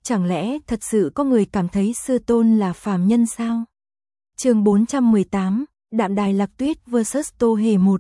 Chẳng lẽ thật sự có người cảm thấy sư tôn là phàm nhân sao? Chương 418, Đạm Đài Lạc Tuyết vs Tô Hề 1.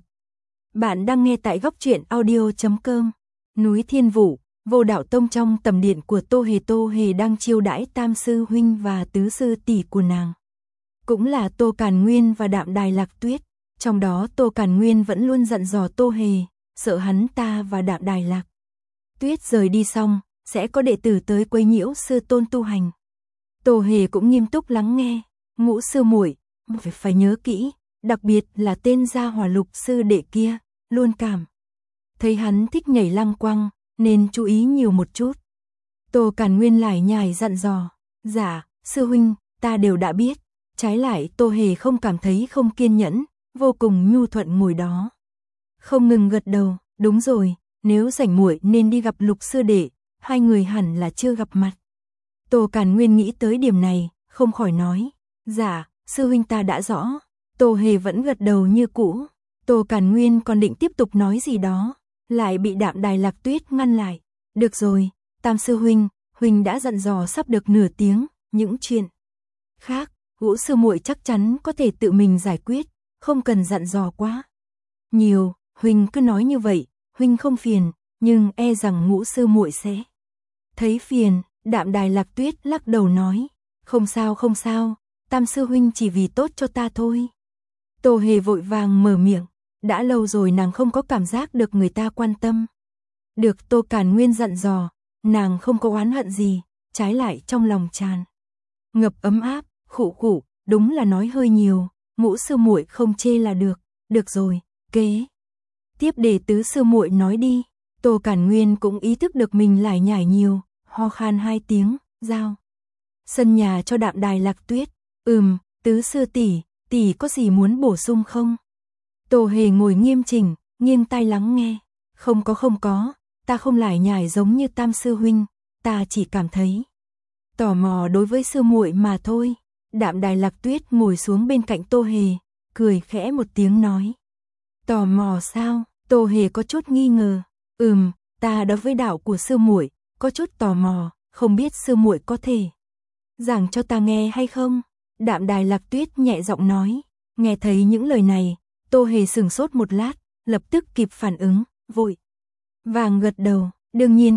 Bạn đang nghe tại góc truyện audio.com. Núi Thiên Vũ, Vô Đạo Tông, trong tầm điện của Tô Hề đang chiêu đãi tam sư huynh và tứ sư tỷ của nàng. Cũng là Tô Càn Nguyên và Đạm Đài Lạc Tuyết. Trong đó Tô Càn Nguyên vẫn luôn dặn dò Tô Hề, sợ hắn ta và Đạm Đài Lạc Tuyết rời đi xong, sẽ có đệ tử tới quấy nhiễu sư tôn tu hành. Tô Hề cũng nghiêm túc lắng nghe. Ngũ sư muội, phải nhớ kỹ, đặc biệt là tên gia hỏa Lục sư đệ kia, luôn cảm thấy hắn thích nhảy lăng quăng, nên chú ý nhiều một chút. Tô Càn Nguyên lải nhải dặn dò. Dạ, sư huynh, ta đều đã biết. Trái lại Tô Hề không cảm thấy không kiên nhẫn, vô cùng nhu thuận ngồi đó. Không ngừng gật đầu, đúng rồi, nếu rảnh muội nên đi gặp Lục sư đệ, hai người hẳn là chưa gặp mặt. Tô Càn Nguyên nghĩ tới điểm này, không khỏi nói. Dạ, sư huynh ta đã rõ. Tô Hề vẫn gật đầu như cũ. Tô Càn Nguyên còn định tiếp tục nói gì đó, lại bị Đạm Đài Lạc Tuyết ngăn lại. Được rồi, tam sư huynh đã dặn dò sắp được nửa tiếng, những chuyện khác, Ngũ sư muội chắc chắn có thể tự mình giải quyết, không cần dặn dò quá nhiều. Huynh cứ nói như vậy, huynh không phiền, nhưng e rằng Ngũ sư muội sẽ thấy phiền. Đạm Đài Lạc Tuyết lắc đầu nói. Không sao, tam sư huynh chỉ vì tốt cho ta thôi. Tô Hề vội vàng mở miệng, đã lâu rồi nàng không có cảm giác được người ta quan tâm. Được Tô Càn Nguyên dặn dò, nàng không có oán hận gì, trái lại trong lòng tràn ngập ấm áp. Khụ, đúng là nói hơi nhiều, Ngũ sư muội không chê là được. Được rồi, kế tiếp để tứ sư muội nói đi. Tô Càn Nguyên cũng ý thức được mình lải nhải nhiều, ho khan hai tiếng, giao sân nhà cho Đạm Đài Lạc Tuyết. Tứ sư tỷ có gì muốn bổ sung không? Tô Hề ngồi nghiêm chỉnh, nghiêng tai lắng nghe. Không có, ta không lải nhải giống như tam sư huynh, ta chỉ cảm thấy tò mò đối với sư muội mà thôi. Đạm Đài Lạc Tuyết ngồi xuống bên cạnh Tô Hề, cười khẽ một tiếng nói. Tò mò sao? Tô Hề có chút nghi ngờ. Ta đối với đạo của sư muội có chút tò mò, không biết sư muội có thể giảng cho ta nghe hay không? Đạm Đài Lạc Tuyết nhẹ giọng nói. Nghe thấy những lời này, Tô Hề sửng sốt một lát, lập tức kịp phản ứng, vội vàng gật đầu. Đương nhiên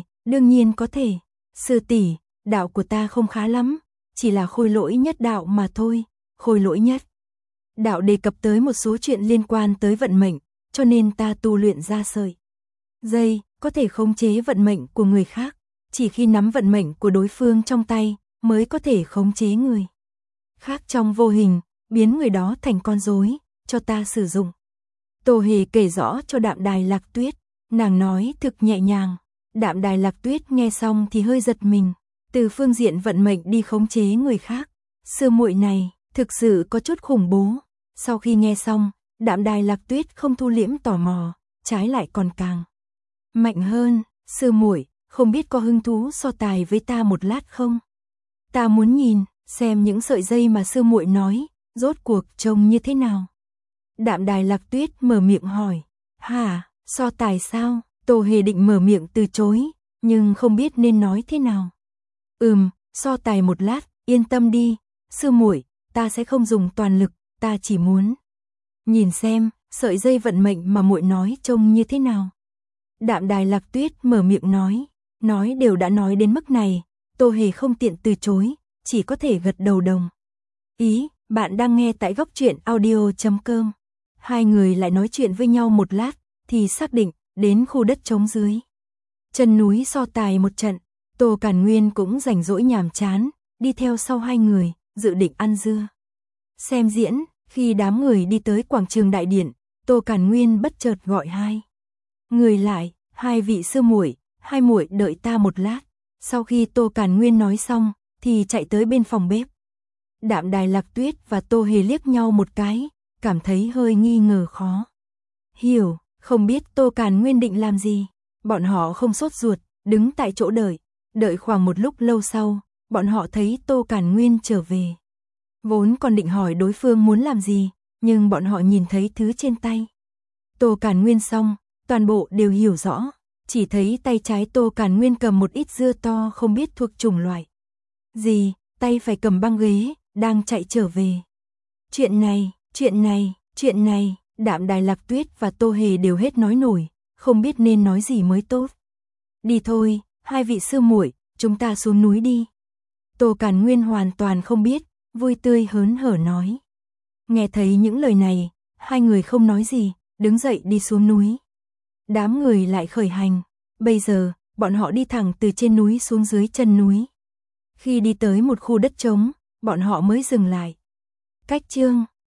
có thể. Sư tỷ, đạo của ta không khá lắm, chỉ là khôi lỗi nhất đạo mà thôi. Khôi lỗi nhất đạo đề cập tới một số chuyện liên quan tới vận mệnh, cho nên ta tu luyện ra sợi dây có thể khống chế vận mệnh của người khác. Chỉ khi nắm vận mệnh của đối phương trong tay mới có thể khống chế người khác trong vô hình, biến người đó thành con rối cho ta sử dụng. Tô Hề kể rõ cho Đạm Đài Lạc Tuyết, nàng nói thực nhẹ nhàng. Đạm Đài Lạc Tuyết nghe xong thì hơi giật mình. Từ phương diện vận mệnh đi khống chế người khác, sư muội này thực sự có chút khủng bố. Sau khi nghe xong, Đạm Đài Lạc Tuyết không thu liễm tò mò, trái lại còn càng mạnh hơn. Sư muội, không biết có hứng thú so tài với ta một lát không? Ta muốn nhìn xem những sợi dây mà sư muội nói rốt cuộc trông như thế nào. Đạm Đài Lạc Tuyết mở miệng hỏi. Hả, so tài sao? Tô Hề định mở miệng từ chối, nhưng không biết nên nói thế nào. So tài một lát, yên tâm đi, sư muội, ta sẽ không dùng toàn lực, ta chỉ muốn nhìn xem sợi dây vận mệnh mà muội nói trông như thế nào. Đạm Đài Lạc Tuyết mở miệng nói đều đã nói đến mức này, Tô Hề không tiện từ chối, chỉ có thể gật đầu đồng ý. Bạn đang nghe tại góc truyện audio.com. Hai người lại nói chuyện với nhau một lát, thì xác định đến khu đất trống dưới chân núi so tài một trận. Tô Càn Nguyên cũng rảnh rỗi nhàm chán, đi theo sau hai người, dự định ăn dưa xem diễn. Khi đám người đi tới quảng trường đại điện, Tô Càn Nguyên bất chợt gọi hai người lại. Hai vị sư muội, hai muội đợi ta một lát. Sau khi Tô Càn Nguyên nói xong, thì chạy tới bên phòng bếp. Đạm Đài Lạc Tuyết và Tô Hề liếc nhau một cái, cảm thấy hơi nghi ngờ khó hiểu, không biết Tô Càn Nguyên định làm gì. Bọn họ không sốt ruột, đứng tại chỗ đợi khoảng một lúc lâu sau, bọn họ thấy Tô Càn Nguyên trở về. Vốn còn định hỏi đối phương muốn làm gì, nhưng bọn họ nhìn thấy thứ trên tay Tô Càn Nguyên xong, toàn bộ đều hiểu rõ, chỉ thấy tay trái Tô Càn Nguyên cầm một ít dưa to không biết thuộc chủng loại gì, tay phải cầm băng ghế, đang chạy trở về. Chuyện này, Đạm Đài Lạc Tuyết và Tô Hề đều hết nói nổi, không biết nên nói gì mới tốt. Đi thôi, hai vị sư muội, chúng ta xuống núi đi. Tô Càn Nguyên hoàn toàn không biết, vui tươi hớn hở nói. Nghe thấy những lời này, hai người không nói gì, đứng dậy đi xuống núi. Đám người lại khởi hành, bây giờ, bọn họ đi thẳng từ trên núi xuống dưới chân núi. Khi đi tới một khu đất trống, bọn họ mới dừng lại. Cách chương